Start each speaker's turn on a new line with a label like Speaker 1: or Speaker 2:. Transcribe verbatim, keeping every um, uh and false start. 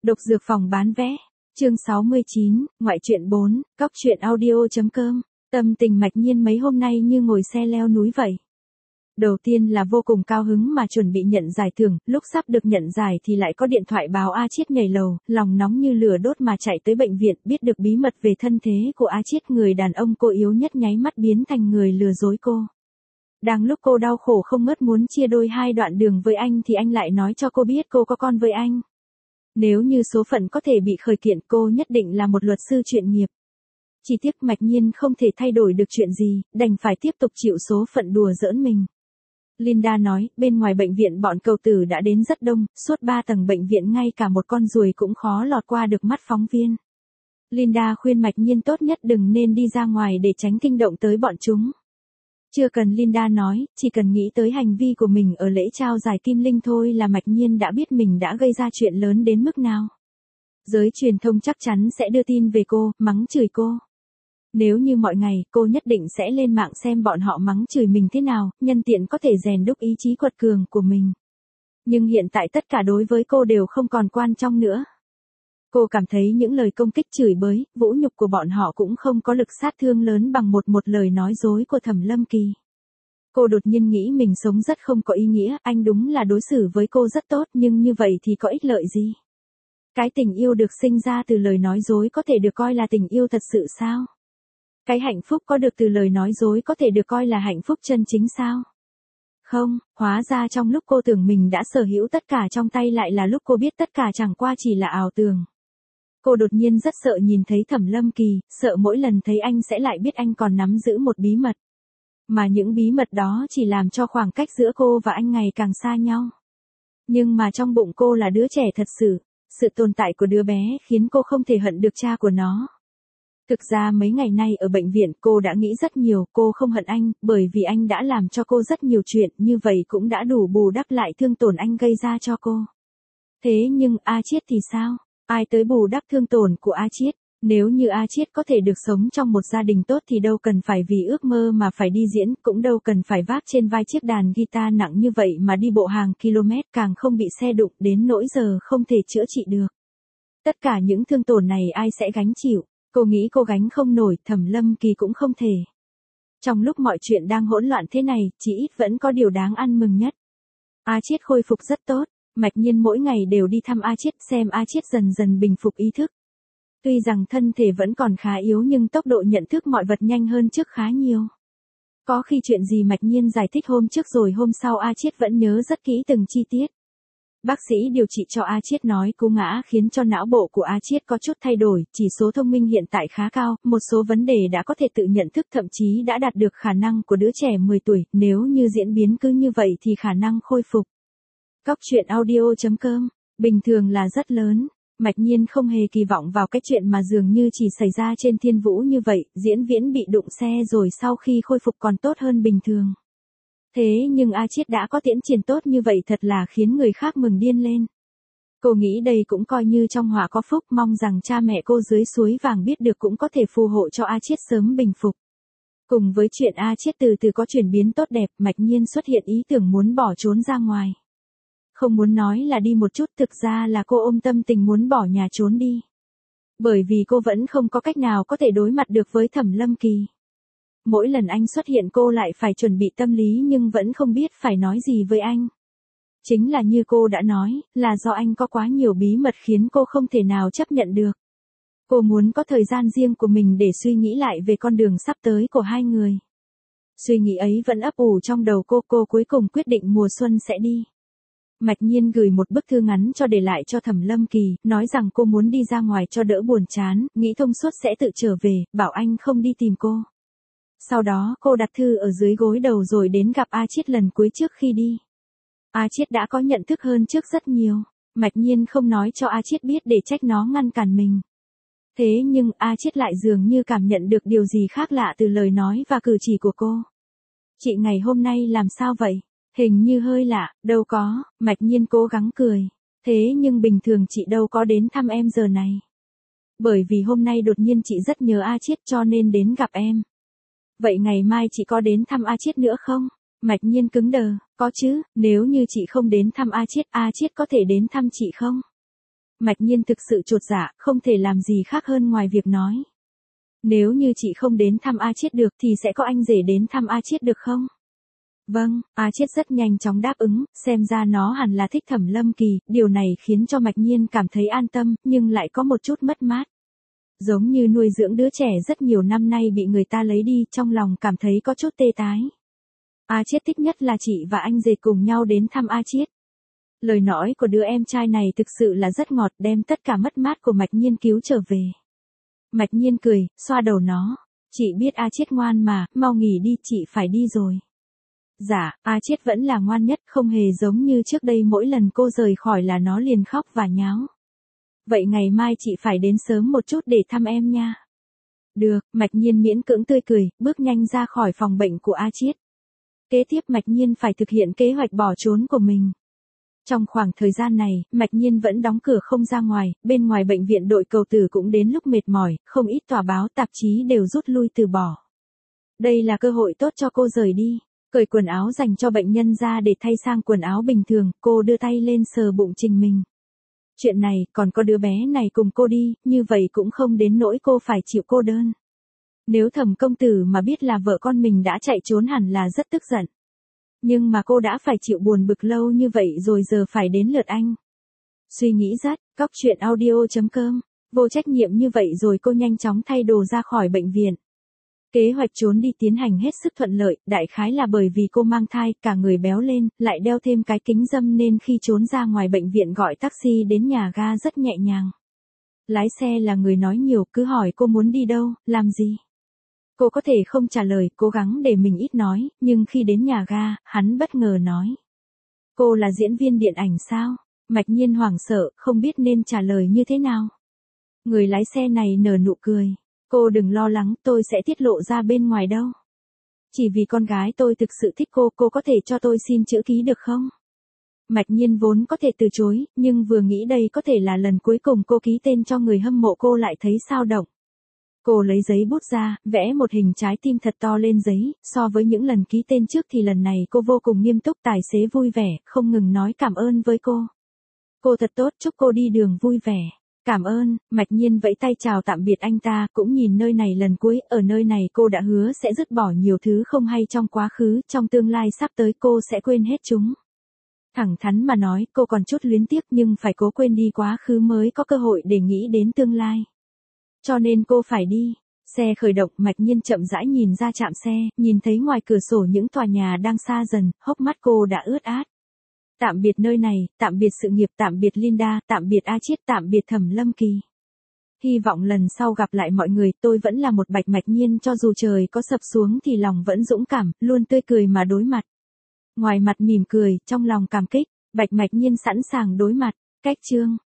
Speaker 1: Độc dược phòng bán vé. Chương sáu mươi chín, ngoại truyện bốn, cóc truyện audio.com. Tâm tình Mạch Nhiên mấy hôm nay như ngồi xe leo núi vậy. Đầu tiên là vô cùng cao hứng mà chuẩn bị nhận giải thưởng, lúc sắp được nhận giải thì lại có điện thoại báo A Chiết nhảy lầu, lòng nóng như lửa đốt mà chạy tới bệnh viện, biết được bí mật về thân thế của A Chiết, người đàn ông cô yếu nhất nháy mắt biến thành người lừa dối cô. Đang lúc cô đau khổ không ngớt muốn chia đôi hai đoạn đường với anh thì anh lại nói cho cô biết cô có con với anh. Nếu như số phận có thể bị khởi kiện, cô nhất định là một luật sư chuyên nghiệp. Chỉ tiếc Mạch Nhiên không thể thay đổi được chuyện gì, đành phải tiếp tục chịu số phận đùa giỡn mình. Linda nói, bên ngoài bệnh viện bọn cầu tử đã đến rất đông, suốt ba tầng bệnh viện ngay cả một con ruồi cũng khó lọt qua được mắt phóng viên. Linda khuyên Mạch Nhiên tốt nhất đừng nên đi ra ngoài để tránh kinh động tới bọn chúng. Chưa cần Linda nói, chỉ cần nghĩ tới hành vi của mình ở lễ trao giải Kim Linh thôi là Mạch Nhiên đã biết mình đã gây ra chuyện lớn đến mức nào. Giới truyền thông chắc chắn sẽ đưa tin về cô, mắng chửi cô. Nếu như mọi ngày, cô nhất định sẽ lên mạng xem bọn họ mắng chửi mình thế nào, nhân tiện có thể rèn đúc ý chí quật cường của mình. Nhưng hiện tại tất cả đối với cô đều không còn quan trọng nữa. Cô cảm thấy những lời công kích chửi bới, vũ nhục của bọn họ cũng không có lực sát thương lớn bằng một một lời nói dối của Thẩm Lâm Kỳ. Cô đột nhiên nghĩ mình sống rất không có ý nghĩa, anh đúng là đối xử với cô rất tốt nhưng như vậy thì có ích lợi gì? Cái tình yêu được sinh ra từ lời nói dối có thể được coi là tình yêu thật sự sao? Cái hạnh phúc có được từ lời nói dối có thể được coi là hạnh phúc chân chính sao? Không, hóa ra trong lúc cô tưởng mình đã sở hữu tất cả trong tay lại là lúc cô biết tất cả chẳng qua chỉ là ảo tưởng. Cô đột nhiên rất sợ nhìn thấy Thẩm Lâm Kỳ, sợ mỗi lần thấy anh sẽ lại biết anh còn nắm giữ một bí mật. Mà những bí mật đó chỉ làm cho khoảng cách giữa cô và anh ngày càng xa nhau. Nhưng mà trong bụng cô là đứa trẻ thật sự, sự tồn tại của đứa bé khiến cô không thể hận được cha của nó. Thực ra mấy ngày nay ở bệnh viện cô đã nghĩ rất nhiều, cô không hận anh, bởi vì anh đã làm cho cô rất nhiều chuyện, như vậy cũng đã đủ bù đắp lại thương tổn anh gây ra cho cô. Thế nhưng A Chiết thì sao? Ai tới bù đắp thương tổn của A Chiết? Nếu như A Chiết có thể được sống trong một gia đình tốt thì đâu cần phải vì ước mơ mà phải đi diễn, cũng đâu cần phải vác trên vai chiếc đàn guitar nặng như vậy mà đi bộ hàng km, càng không bị xe đụng đến nỗi giờ không thể chữa trị được. Tất cả những thương tổn này ai sẽ gánh chịu? Cô nghĩ cô gánh không nổi, Thẩm Lâm Kỳ cũng không thể. Trong lúc mọi chuyện đang hỗn loạn thế này, chỉ ít vẫn có điều đáng ăn mừng nhất. A Chiết khôi phục rất tốt, Mạch Nhiên mỗi ngày đều đi thăm A Chiết xem A Chiết dần dần bình phục ý thức. Tuy rằng thân thể vẫn còn khá yếu nhưng tốc độ nhận thức mọi vật nhanh hơn trước khá nhiều. Có khi chuyện gì Mạch Nhiên giải thích hôm trước rồi hôm sau A Chiết vẫn nhớ rất kỹ từng chi tiết. Bác sĩ điều trị cho A Chiết nói cú ngã khiến cho não bộ của A Chiết có chút thay đổi, chỉ số thông minh hiện tại khá cao, một số vấn đề đã có thể tự nhận thức, thậm chí đã đạt được khả năng của đứa trẻ mười tuổi, nếu như diễn biến cứ như vậy thì khả năng khôi phục. Cóc truyện audio.com, bình thường là rất lớn. Mạch Nhiên không hề kỳ vọng vào cái chuyện mà dường như chỉ xảy ra trên Thiên Vũ như vậy, diễn viễn bị đụng xe rồi sau khi khôi phục còn tốt hơn bình thường. Thế nhưng A Chiết đã có tiến triển tốt như vậy thật là khiến người khác mừng điên lên. Cô nghĩ đây cũng coi như trong họa có phúc, mong rằng cha mẹ cô dưới suối vàng biết được cũng có thể phù hộ cho A Chiết sớm bình phục. Cùng với chuyện A Chiết từ từ có chuyển biến tốt đẹp, Mạch Nhiên xuất hiện ý tưởng muốn bỏ trốn ra ngoài. Không muốn nói là đi một chút, thực ra là cô ôm tâm tình muốn bỏ nhà trốn đi. Bởi vì cô vẫn không có cách nào có thể đối mặt được với Thẩm Lâm Kỳ. Mỗi lần anh xuất hiện cô lại phải chuẩn bị tâm lý nhưng vẫn không biết phải nói gì với anh. Chính là như cô đã nói, là do anh có quá nhiều bí mật khiến cô không thể nào chấp nhận được. Cô muốn có thời gian riêng của mình để suy nghĩ lại về con đường sắp tới của hai người. Suy nghĩ ấy vẫn ấp ủ trong đầu cô, cô cuối cùng quyết định mùa xuân sẽ đi. Mạch Nhiên gửi một bức thư ngắn cho để lại cho Thẩm Lâm Kỳ, nói rằng cô muốn đi ra ngoài cho đỡ buồn chán, nghĩ thông suốt sẽ tự trở về, bảo anh không đi tìm cô. Sau đó cô đặt thư ở dưới gối đầu rồi đến gặp A Chiết lần cuối trước khi đi. A Chiết đã có nhận thức hơn trước rất nhiều. Mạch Nhiên không nói cho A Chiết biết để trách nó ngăn cản mình. Thế nhưng A Chiết lại dường như cảm nhận được điều gì khác lạ từ lời nói và cử chỉ của cô. Chị ngày hôm nay làm sao vậy? Hình như hơi lạ, đâu có, Mạch Nhiên cố gắng cười. Thế nhưng bình thường chị đâu có đến thăm em giờ này. Bởi vì hôm nay đột nhiên chị rất nhớ A Chiết cho nên đến gặp em. Vậy ngày mai chị có đến thăm A Chiết nữa không? Mạch Nhiên cứng đờ, có chứ, nếu như chị không đến thăm A Chiết, A Chiết có thể đến thăm chị không? Mạch Nhiên thực sự chột dạ, không thể làm gì khác hơn ngoài việc nói. Nếu như chị không đến thăm A Chiết được thì sẽ có anh rể đến thăm A Chiết được không? Vâng, A Chiết rất nhanh chóng đáp ứng, xem ra nó hẳn là thích Thẩm Lâm Kỳ, điều này khiến cho Mạch Nhiên cảm thấy an tâm, nhưng lại có một chút mất mát. Giống như nuôi dưỡng đứa trẻ rất nhiều năm nay bị người ta lấy đi, trong lòng cảm thấy có chút tê tái. A Chiết thích nhất là chị và anh rể cùng nhau đến thăm A Chiết. Lời nói của đứa em trai này thực sự là rất ngọt, đem tất cả mất mát của Mạch Nhiên cứu trở về. Mạch Nhiên cười, xoa đầu nó. Chị biết A Chiết ngoan mà, mau nghỉ đi, chị phải đi rồi. Dạ, A Chiết vẫn là ngoan nhất, không hề giống như trước đây mỗi lần cô rời khỏi là nó liền khóc và nháo. Vậy ngày mai chị phải đến sớm một chút để thăm em nha. Được, Mạch Nhiên miễn cưỡng tươi cười, bước nhanh ra khỏi phòng bệnh của A Chiết. Kế tiếp Mạch Nhiên phải thực hiện kế hoạch bỏ trốn của mình. Trong khoảng thời gian này, Mạch Nhiên vẫn đóng cửa không ra ngoài, bên ngoài bệnh viện đội cầu tử cũng đến lúc mệt mỏi, không ít tòa báo tạp chí đều rút lui từ bỏ. Đây là cơ hội tốt cho cô rời đi, cởi quần áo dành cho bệnh nhân ra để thay sang quần áo bình thường, cô đưa tay lên sờ bụng Trình mình. Chuyện này, còn có đứa bé này cùng cô đi, như vậy cũng không đến nỗi cô phải chịu cô đơn. Nếu Thẩm công tử mà biết là vợ con mình đã chạy trốn hẳn là rất tức giận. Nhưng mà cô đã phải chịu buồn bực lâu như vậy rồi giờ phải đến lượt anh. Suy nghĩ rất, cóc truyện audio chấm com, vô trách nhiệm như vậy rồi cô nhanh chóng thay đồ ra khỏi bệnh viện. Kế hoạch trốn đi tiến hành hết sức thuận lợi, đại khái là bởi vì cô mang thai, cả người béo lên, lại đeo thêm cái kính râm nên khi trốn ra ngoài bệnh viện gọi taxi đến nhà ga rất nhẹ nhàng. Lái xe là người nói nhiều, cứ hỏi cô muốn đi đâu, làm gì. Cô có thể không trả lời, cố gắng để mình ít nói, nhưng khi đến nhà ga, hắn bất ngờ nói. Cô là diễn viên điện ảnh sao? Mạch Nhiên hoảng sợ, không biết nên trả lời như thế nào. Người lái xe này nở nụ cười. Cô đừng lo lắng, tôi sẽ tiết lộ ra bên ngoài đâu. Chỉ vì con gái tôi thực sự thích cô, cô có thể cho tôi xin chữ ký được không? Mạch Nhiên vốn có thể từ chối, nhưng vừa nghĩ đây có thể là lần cuối cùng cô ký tên cho người hâm mộ cô lại thấy sao động. Cô lấy giấy bút ra, vẽ một hình trái tim thật to lên giấy, so với những lần ký tên trước thì lần này cô vô cùng nghiêm túc, tài xế vui vẻ, không ngừng nói cảm ơn với cô. Cô thật tốt, chúc cô đi đường vui vẻ. Cảm ơn, Mạch Nhiên vẫy tay chào tạm biệt anh ta, cũng nhìn nơi này lần cuối, ở nơi này cô đã hứa sẽ dứt bỏ nhiều thứ không hay trong quá khứ, trong tương lai sắp tới cô sẽ quên hết chúng. Thẳng thắn mà nói, cô còn chút luyến tiếc nhưng phải cố quên đi quá khứ mới có cơ hội để nghĩ đến tương lai. Cho nên cô phải đi. Xe khởi động, Mạch Nhiên chậm rãi nhìn ra trạm xe, nhìn thấy ngoài cửa sổ những tòa nhà đang xa dần, hốc mắt cô đã ướt át. Tạm biệt nơi này, tạm biệt sự nghiệp, tạm biệt Linda, tạm biệt A Chiết, tạm biệt Thẩm Lâm Kỳ. Hy vọng lần sau gặp lại mọi người, tôi vẫn là một Bạch Mạch Nhiên, cho dù trời có sập xuống thì lòng vẫn dũng cảm, luôn tươi cười mà đối mặt. Ngoài mặt mỉm cười, trong lòng cảm kích, Bạch Mạch Nhiên sẵn sàng đối mặt. Cách chương